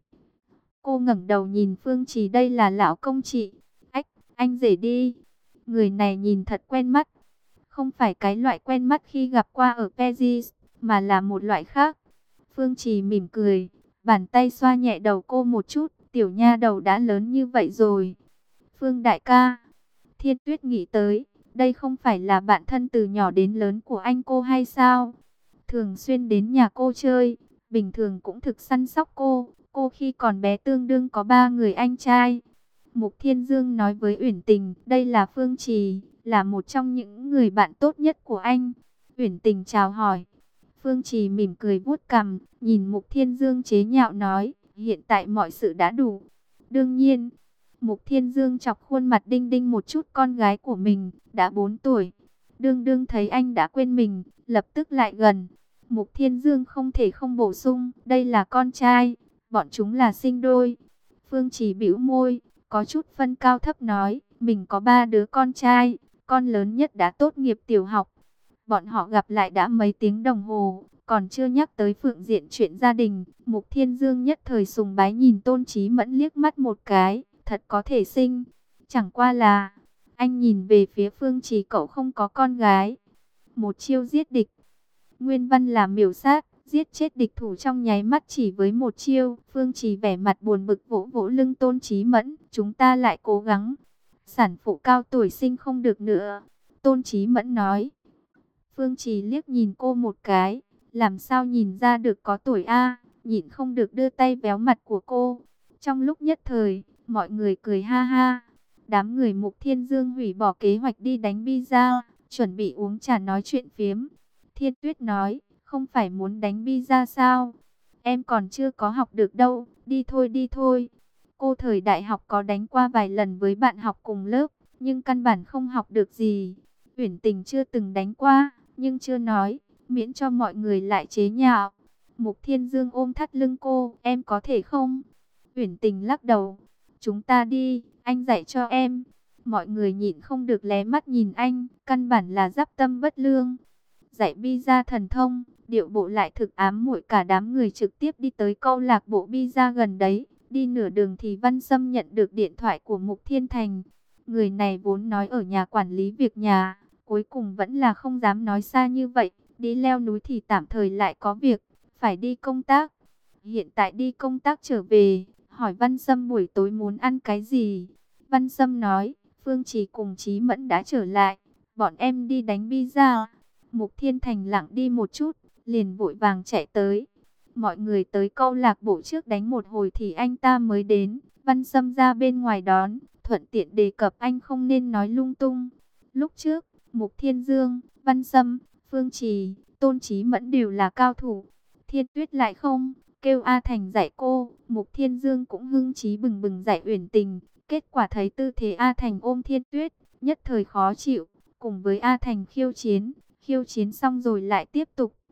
Cô ngẩng đầu nhìn Phương Trì, đây là lão công chị. Ách, anh rể đi. Người này nhìn thật quen mắt. Không phải cái loại quen mắt khi gặp qua ở Paris, mà là một loại khác. Phương Trì mỉm cười, bàn tay xoa nhẹ đầu cô một chút, tiểu nha đầu đã lớn như vậy rồi. Phương đại ca, Thiên Tuyết nghĩ tới, đây không phải là bạn thân từ nhỏ đến lớn của anh cô hay sao? Thường xuyên đến nhà cô chơi, bình thường cũng thực săn sóc cô. Cô khi còn bé tương đương có 3 người anh trai. Mục Thiên Dương nói với Uyển Tình, đây là Phương Trì, là một trong những người bạn tốt nhất của anh. Uyển Tình chào hỏi. Phương Trì mỉm cười vuốt cằm, nhìn Mục Thiên Dương chế nhạo nói, hiện tại mọi sự đã đủ. Đương nhiên, Mục Thiên Dương chọc khuôn mặt Đinh Đinh một chút, con gái của mình, đã 4 tuổi. Đương Đương thấy anh đã quên mình, lập tức lại gần. Mục Thiên Dương không thể không bổ sung, đây là con trai, bọn chúng là sinh đôi. Phương Trì bĩu môi, có chút phân cao thấp nói, mình có 3 đứa con trai, con lớn nhất đã tốt nghiệp tiểu học. Bọn họ gặp lại đã mấy tiếng đồng hồ, còn chưa nhắc tới phương diện chuyện gia đình. Mục Thiên Dương nhất thời sùng bái nhìn Tôn Chí Mẫn liếc mắt một cái, thật có thể sinh. Chẳng qua là, anh nhìn về phía Phương Trì, cậu không có con gái. Một chiêu giết địch. Nguyên văn là miểu sát, giết chết địch thủ trong nháy mắt chỉ với một chiêu. Phương Trì vẻ mặt buồn bực vỗ vỗ lưng Tôn Chí Mẫn, chúng ta lại cố gắng. Sản phụ cao tuổi sinh không được nữa. Tôn Chí Mẫn nói. Phương Trì liếc nhìn cô một cái, làm sao nhìn ra được có tuổi a, nhịn không được đưa tay véo mặt của cô. Trong lúc nhất thời, mọi người cười ha ha. Đám người Mục Thiên Dương hủy bỏ kế hoạch đi đánh pizza, chuẩn bị uống trà nói chuyện phiếm. Thiên Tuyết nói, không phải muốn đánh pizza sao? Em còn chưa có học được đâu, đi thôi đi thôi. Cô thời đại học có đánh qua vài lần với bạn học cùng lớp, nhưng căn bản không học được gì. Uyển Tình chưa từng đánh qua, nhưng chưa nói, miễn cho mọi người lại chế nhạo. Mục Thiên Dương ôm thắt lưng cô, em có thể không? Uyển Tình lắc đầu, chúng ta đi, anh dạy cho em. Mọi người nhịn không được lé mắt nhìn anh, căn bản là giáp tâm bất lương. Dạy pizza thần thông, điệu bộ lại thực ám muội, cả đám người trực tiếp đi tới câu lạc bộ pizza gần đấy. Đi nửa đường thì Văn Sâm nhận được điện thoại của Mục Thiên Thành. Người này vốn nói ở nhà quản lý việc nhà, cuối cùng vẫn là không dám nói xa như vậy. Đi leo núi thì tạm thời lại có việc, phải đi công tác. Hiện tại đi công tác trở về, hỏi Văn Sâm buổi tối muốn ăn cái gì. Văn Sâm nói, Phương Trì cùng Chí Mẫn đã trở lại, bọn em đi đánh pizza. Mục Thiên Thành lặng đi một chút, liền vội vàng chạy tới. mọi người tới câu lạc bộ trước đánh một hồi thì anh ta mới đến. Văn Sâm ra bên ngoài đón, thuận tiện đề cập anh không nên nói lung tung. Lúc trước, Mục Thiên Dương, Văn Sâm, Phương Trì, Tôn Chí Mẫn đều là cao thủ. Thiên Tuyết lại không, kêu A Thành dạy cô. Mục Thiên Dương cũng hưng chí bừng bừng dạy Uyển Tình. Kết quả thấy tư thế A Thành ôm Thiên Tuyết, nhất thời khó chịu, cùng với A Thành khiêu chiến xong rồi lại tiếp tục